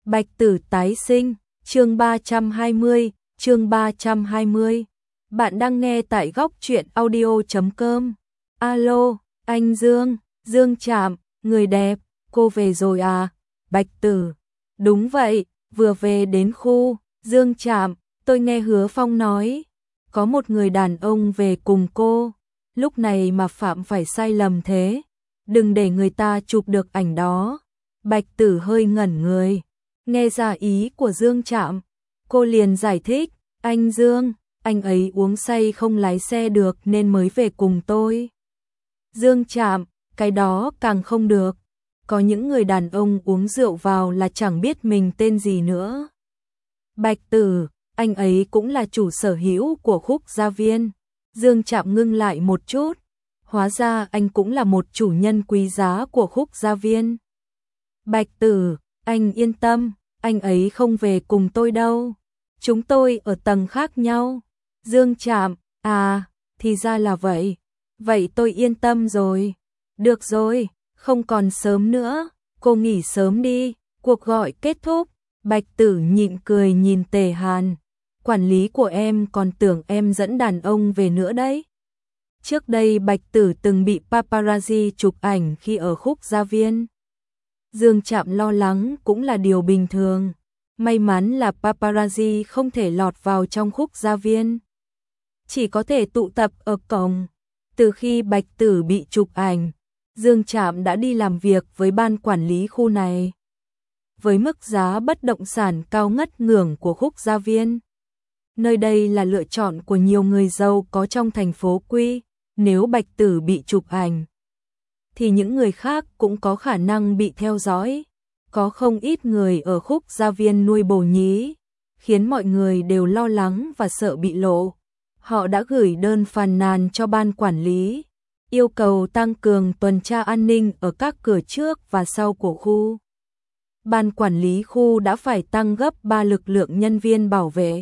Bạch Tử tái sinh, chương 320, chương 320. Bạn đang nghe tại góc truyện audio.com. Alo, anh Dương, Dương Trạm, người đẹp, cô về rồi à? Bạch Tử, đúng vậy, vừa về đến khu. Dương Trạm, tôi nghe Hứa Phong nói, có một người đàn ông về cùng cô, lúc này mà phạm phải sai lầm thế, đừng để người ta chụp được ảnh đó. Bạch Tử hơi ngẩn người, nghe ra ý của Dương Trạm, cô liền giải thích, anh Dương, anh ấy uống say không lái xe được nên mới về cùng tôi. Dương Trạm, cái đó càng không được, có những người đàn ông uống rượu vào là chẳng biết mình tên gì nữa. Bạch Tử, anh ấy cũng là chủ sở hữu của Khúc Gia Viên. Dương Trạm ngưng lại một chút, hóa ra anh cũng là một chủ nhân quý giá của Khúc Gia Viên. Bạch Tử, anh yên tâm, anh ấy không về cùng tôi đâu. Chúng tôi ở tầng khác nhau. Dương Trạm, à, thì ra là vậy. Vậy tôi yên tâm rồi. Được rồi, không còn sớm nữa, cô nghỉ sớm đi. Cuộc gọi kết thúc, Bạch Tử nhịn cười nhìn Tề Hàn. Quản lý của em còn tưởng em dẫn đàn ông về nữa đấy. Trước đây Bạch Tử từng bị paparazzi chụp ảnh khi ở Khúc Gia Viên. Dương Trạm lo lắng cũng là điều bình thường. May mắn là paparazzi không thể lọt vào trong Khúc Gia Viên, chỉ có thể tụ tập ở cổng. Từ khi Bạch Tử bị chụp ảnh, Dương Trạm đã đi làm việc với ban quản lý khu này. Với mức giá bất động sản cao ngất ngưởng của Khúc Gia Viên, nơi đây là lựa chọn của nhiều người giàu có trong thành phố Quy. Nếu Bạch Tử bị chụp ảnh, thì những người khác cũng có khả năng bị theo dõi. Có không ít người ở Khúc Gia Viên nuôi bồ nhí, khiến mọi người đều lo lắng và sợ bị lộ. Họ đã gửi đơn phàn nàn cho ban quản lý, yêu cầu tăng cường tuần tra an ninh ở các cửa trước và sau của khu. Ban quản lý khu đã phải tăng gấp 3 lực lượng nhân viên bảo vệ.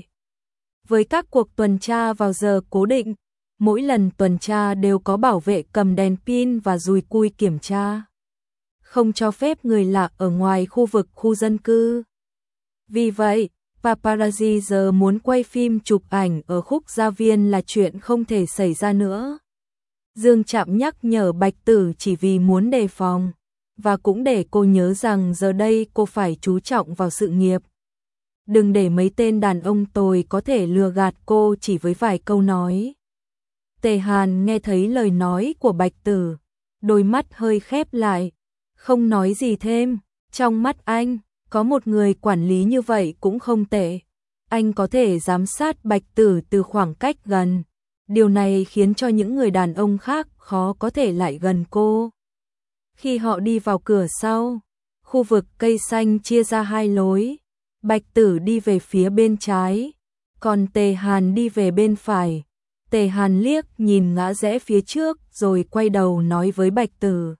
Với các cuộc tuần tra vào giờ cố định, mỗi lần tuần tra đều có bảo vệ cầm đèn pin và dùi cui kiểm tra, không cho phép người lạ ở ngoài khu vực khu dân cư. Vì vậy, paparazzi giờ muốn quay phim chụp ảnh ở Khúc Gia Viên là chuyện không thể xảy ra nữa. Dương Trạm nhắc nhở Bạch Tử chỉ vì muốn đề phòng, và cũng để cô nhớ rằng giờ đây cô phải chú trọng vào sự nghiệp. Đừng để mấy tên đàn ông tồi có thể lừa gạt cô chỉ với vài câu nói. Tề Hàn nghe thấy lời nói của Bạch Tử, đôi mắt hơi khép lại, không nói gì thêm. Trong mắt anh, có một người quản lý như vậy cũng không tệ. Anh có thể giám sát Bạch Tử từ khoảng cách gần. Điều này khiến cho những người đàn ông khác khó có thể lại gần cô. Khi họ đi vào cửa sau, khu vực cây xanh chia ra hai lối. Bạch Tử đi về phía bên trái, còn Tề Hàn đi về bên phải. Tề Hàn liếc nhìn ngã rẽ phía trước rồi quay đầu nói với Bạch Tử,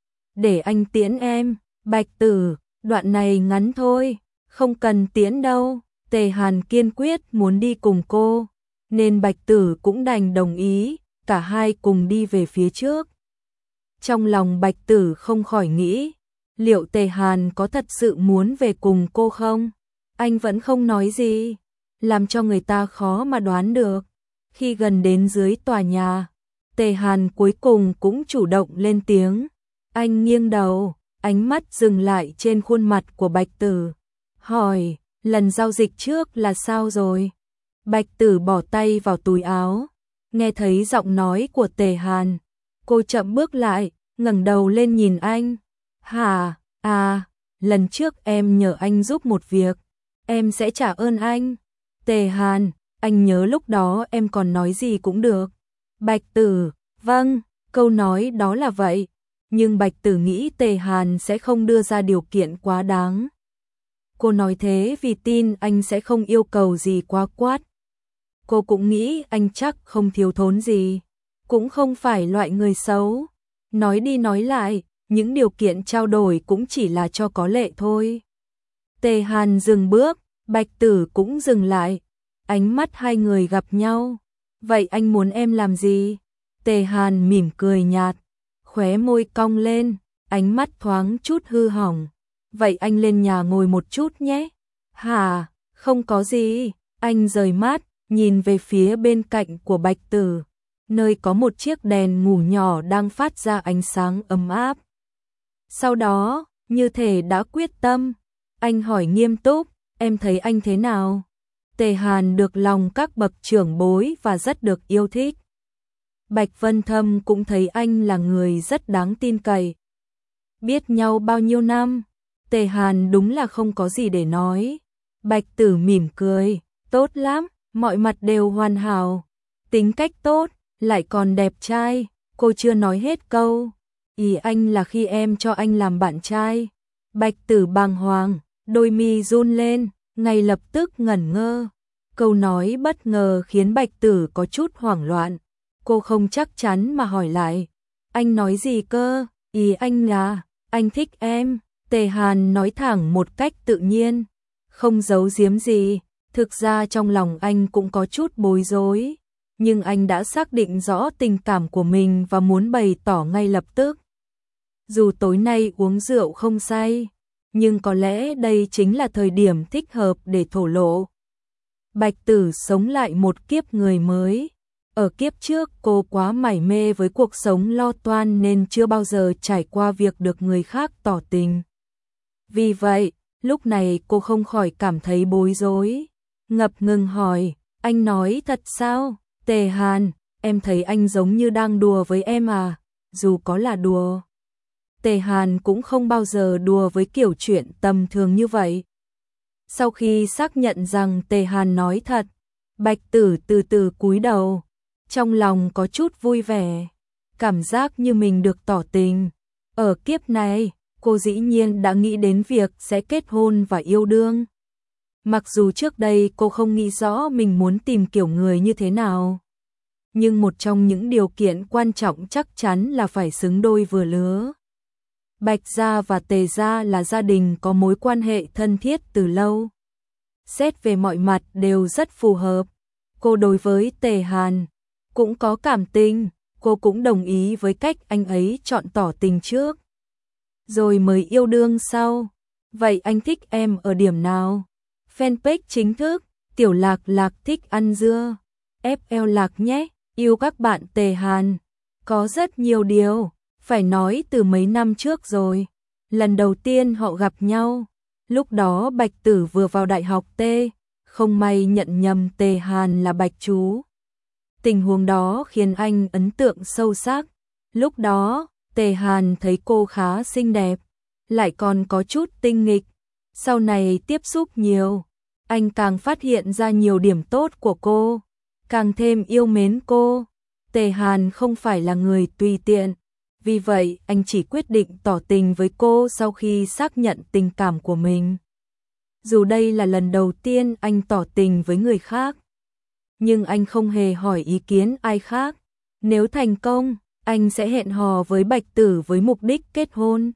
để anh tiễn em. Bạch Tử, đoạn này ngắn thôi, không cần tiễn đâu. Tề Hàn kiên quyết muốn đi cùng cô, nên Bạch Tử cũng đành đồng ý, cả hai cùng đi về phía trước. Trong lòng Bạch Tử không khỏi nghĩ, liệu Tề Hàn có thật sự muốn về cùng cô không? Anh vẫn không nói gì, làm cho người ta khó mà đoán được. Khi gần đến dưới tòa nhà, Tề Hàn cuối cùng cũng chủ động lên tiếng. Anh nghiêng đầu, ánh mắt dừng lại trên khuôn mặt của Bạch Tử, hỏi, lần giao dịch trước là sao rồi? Bạch Tử bỏ tay vào túi áo, nghe thấy giọng nói của Tề Hàn, cô chậm bước lại, ngẩng đầu lên nhìn anh. Hả, à, lần trước em nhờ anh giúp một việc, em sẽ trả ơn anh. Tề Hàn, anh nhớ lúc đó em còn nói gì cũng được. Bạch Tử, vâng, câu nói đó là vậy. Nhưng Bạch Tử nghĩ Tề Hàn sẽ không đưa ra điều kiện quá đáng. Cô nói thế vì tin anh sẽ không yêu cầu gì quá quát. Cô cũng nghĩ anh chắc không thiếu thốn gì, cũng không phải loại người xấu. Nói đi nói lại, những điều kiện trao đổi cũng chỉ là cho có lệ thôi. Tề Hàn dừng bước, Bạch Tử cũng dừng lại. Ánh mắt hai người gặp nhau. Vậy anh muốn em làm gì? Tề Hàn mỉm cười nhạt, khóe môi cong lên, ánh mắt thoáng chút hư hỏng. vậy anh lên nhà ngồi một chút nhé. Hả, không có gì, anh rời mắt, nhìn về phía bên cạnh của Bạch Tử, nơi có một chiếc đèn ngủ nhỏ đang phát ra ánh sáng ấm áp. Sau đó, như thể đã quyết tâm, anh hỏi nghiêm túc, em thấy anh thế nào? Tề Hàn được lòng các bậc trưởng bối và rất được yêu thích. Bạch Vân Thâm cũng thấy anh là người rất đáng tin cậy. Biết nhau bao nhiêu năm, Tề Hàn đúng là không có gì để nói. Bạch Tử mỉm cười, tốt lắm, mọi mặt đều hoàn hảo, tính cách tốt, lại còn đẹp trai. Cô chưa nói hết câu, ý anh là khi em cho anh làm bạn trai. Bạch Tử bàng hoàng, đôi mi run lên, ngay lập tức ngẩn ngơ. Câu nói bất ngờ khiến Bạch Tử có chút hoảng loạn. Cô không chắc chắn mà hỏi lại, anh nói gì cơ? Ý anh là, anh thích em. Tề Hàn nói thẳng một cách tự nhiên, không giấu giếm gì. Thực ra trong lòng anh cũng có chút bối rối, nhưng anh đã xác định rõ tình cảm của mình và muốn bày tỏ ngay lập tức. Dù tối nay uống rượu không say, nhưng có lẽ đây chính là thời điểm thích hợp để thổ lộ. Bạch Tử sống lại một kiếp người mới. Ở kiếp trước cô quá mải mê với cuộc sống lo toan nên chưa bao giờ trải qua việc được người khác tỏ tình. Vì vậy, lúc này cô không khỏi cảm thấy bối rối. Ngập ngừng hỏi, anh nói thật sao? Tề Hàn, em thấy anh giống như đang đùa với em à? Dù có là đùa, Tề Hàn cũng không bao giờ đùa với kiểu chuyện tầm thường như vậy. Sau khi xác nhận rằng Tề Hàn nói thật, Bạch Tử từ từ cúi đầu, trong lòng có chút vui vẻ, cảm giác như mình được tỏ tình. Ở kiếp này, cô dĩ nhiên đã nghĩ đến việc sẽ kết hôn và yêu đương. Mặc dù trước đây cô không nghĩ rõ mình muốn tìm kiểu người như thế nào, nhưng một trong những điều kiện quan trọng chắc chắn là phải xứng đôi vừa lứa. Bạch gia và Tề gia là gia đình có mối quan hệ thân thiết từ lâu. Xét về mọi mặt đều rất phù hợp. Cô đối với Tề Hàn cũng có cảm tình, cô cũng đồng ý với cách anh ấy chọn tỏ tình trước, rồi mới yêu đương sau. Vậy anh thích em ở điểm nào? Fanpage chính thức, Tiểu Lạc Lạc thích ăn dưa. FL Lạc nhé, yêu các bạn Tề Hàn. Có rất nhiều điều, phải nói từ mấy năm trước rồi. Lần đầu tiên họ gặp nhau, lúc đó Bạch Tử vừa vào đại học T, không may nhận nhầm Tề Hàn là Bạch Chú. Tình huống đó khiến anh ấn tượng sâu sắc. Lúc đó, Tề Hàn thấy cô khá xinh đẹp, lại còn có chút tinh nghịch. Sau này tiếp xúc nhiều, anh càng phát hiện ra nhiều điểm tốt của cô, càng thêm yêu mến cô. Tề Hàn không phải là người tùy tiện, vì vậy anh chỉ quyết định tỏ tình với cô sau khi xác nhận tình cảm của mình. Dù đây là lần đầu tiên anh tỏ tình với người khác, nhưng anh không hề hỏi ý kiến ai khác. Nếu thành công, anh sẽ hẹn hò với Bạch Tử với mục đích kết hôn.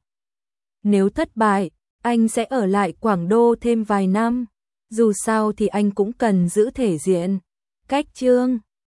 Nếu thất bại, anh sẽ ở lại Quảng Đô thêm vài năm. Dù sao thì anh cũng cần giữ thể diện. Cách chương